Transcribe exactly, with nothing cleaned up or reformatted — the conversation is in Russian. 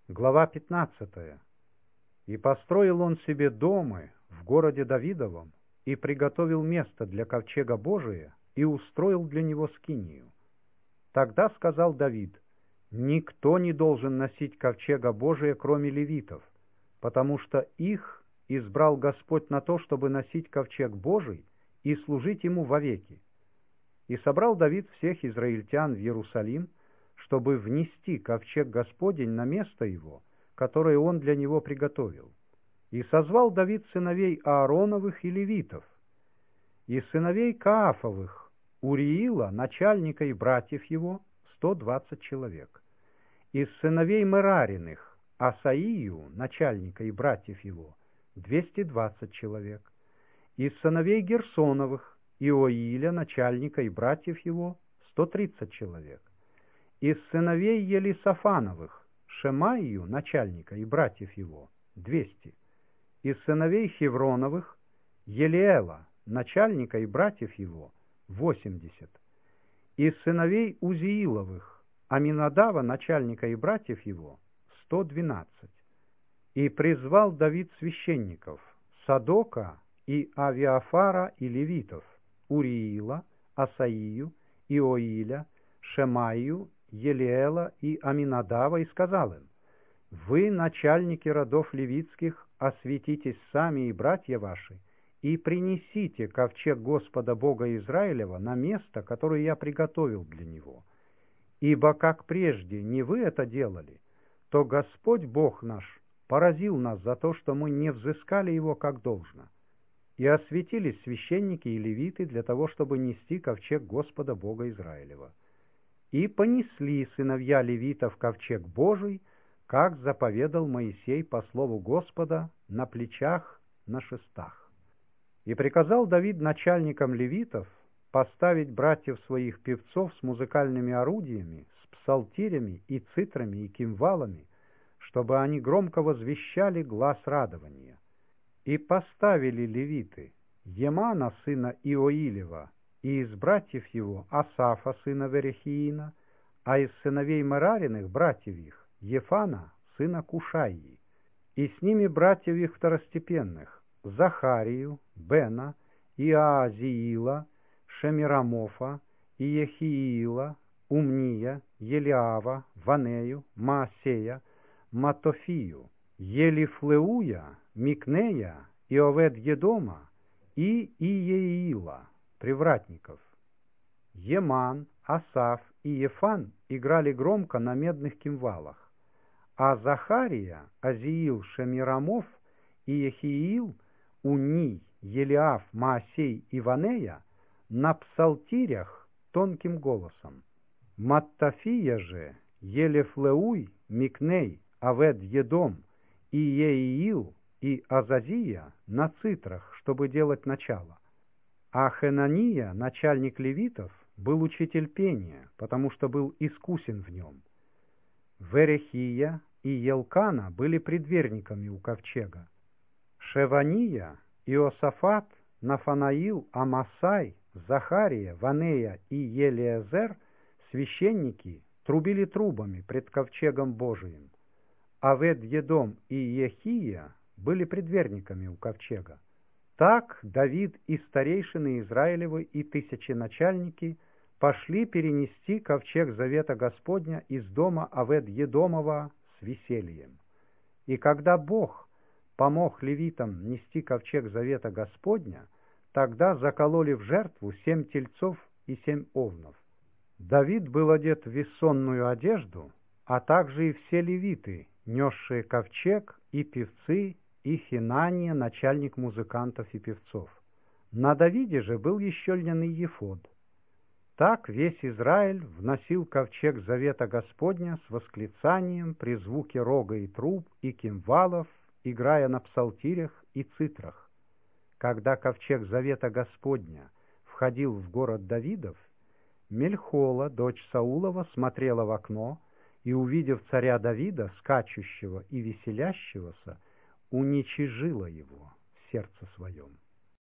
Глава пятнадцатая. «И построил он себе домы в городе Давидовом, и приготовил место для ковчега Божия, и устроил для него скинию. Тогда сказал Давид: никто не должен носить ковчега Божия, кроме левитов, потому что их избрал Господь на то, чтобы носить ковчег Божий и служить ему вовеки. И собрал Давид всех израильтян в Иерусалим, чтобы внести ковчег Господень на место его, которое он для него приготовил. И созвал Давид сыновей Аароновых и левитов, и сыновей Каафовых, Уриила, начальника и братьев его, сто двадцать человек, из сыновей Мерариных, Асаию, начальника и братьев его, двести двадцать человек, из сыновей Герсоновых, Иоиля, начальника и братьев его, сто тридцать человек, из сыновей Елисафановых, Шемаию, начальника и братьев его, двести, из сыновей Хевроновых, Елиэла, начальника и братьев его, восемьдесят, из сыновей Узииловых, Аминадава, начальника и братьев его, сто двенадцать. И призвал Давид священников, Садока и Авиафара и левитов, Уриила, Асаию, Иоиля, Шемаию, Елиэла и Аминадава, и сказал им: «Вы, начальники родов левитских, осветитесь сами и братья ваши, и принесите ковчег Господа Бога Израилева на место, которое я приготовил для него. Ибо как прежде не вы это делали, то Господь Бог наш поразил нас за то, что мы не взыскали его как должно». И осветились священники и левиты для того, чтобы нести ковчег Господа Бога Израилева. И понесли сыновья левитов ковчег Божий, как заповедал Моисей по слову Господа, на плечах, на шестах. И приказал Давид начальникам левитов поставить братьев своих певцов с музыкальными орудиями, с псалтирями и цитрами и кимвалами, чтобы они громко возвещали глас радования. И поставили левиты Емана, сына Иоилева, и из братьев его Асафа, сына Верехиина, а из сыновей Мерариных, братьев их, Ефана, сына Кушаии, и с ними братьев их второстепенных, Захарию, Бена, Иаазиила, Шемирамофа, Иехиила, Умния, Елиава, Ванею, Маасея, Матофию, Елифлеуя, Микнея, Иовед-Едома и Иеиила, привратников. Еман, Асаф и Ефан играли громко на медных кимвалах, а Захария, Азиил, Шемирамов и Ехиил, Уний, Елиав, Маасей и Ванея на псалтирях тонким голосом. Маттафия же, Елефлеуй, Микней, Авед-Едом, и Иеиил и Азазия на цитрах, чтобы делать начало. А Хенания, начальник левитов, был учитель пения, потому что был искусен в нем. Верехия и Елкана были предверниками у ковчега. Шевания, Иосафат, Нафанаил, Амасай, Захария, Ванея и Елиезер, священники, трубили трубами пред ковчегом Божиим. Авед-Едом и Ехия были предверниками у ковчега. Так Давид и старейшины Израилевы и тысяченачальники пошли перенести ковчег завета Господня из дома Авед-Едомова с весельем. И когда Бог помог левитам нести ковчег завета Господня, тогда закололи в жертву семь тельцов и семь овнов. Давид был одет в вессонную одежду, а также и все левиты, несшие ковчег, и певцы, и Хинания, начальник музыкантов и певцов. На Давиде же был еще льняный ефод. Так весь Израиль вносил ковчег завета Господня с восклицанием при звуке рога и труб и кимвалов, играя на псалтирях и цитрах. Когда ковчег завета Господня входил в город Давидов, Мельхола, дочь Саулова, смотрела в окно и, увидев царя Давида, скачущего и веселящегося, уничижила его в сердце своем.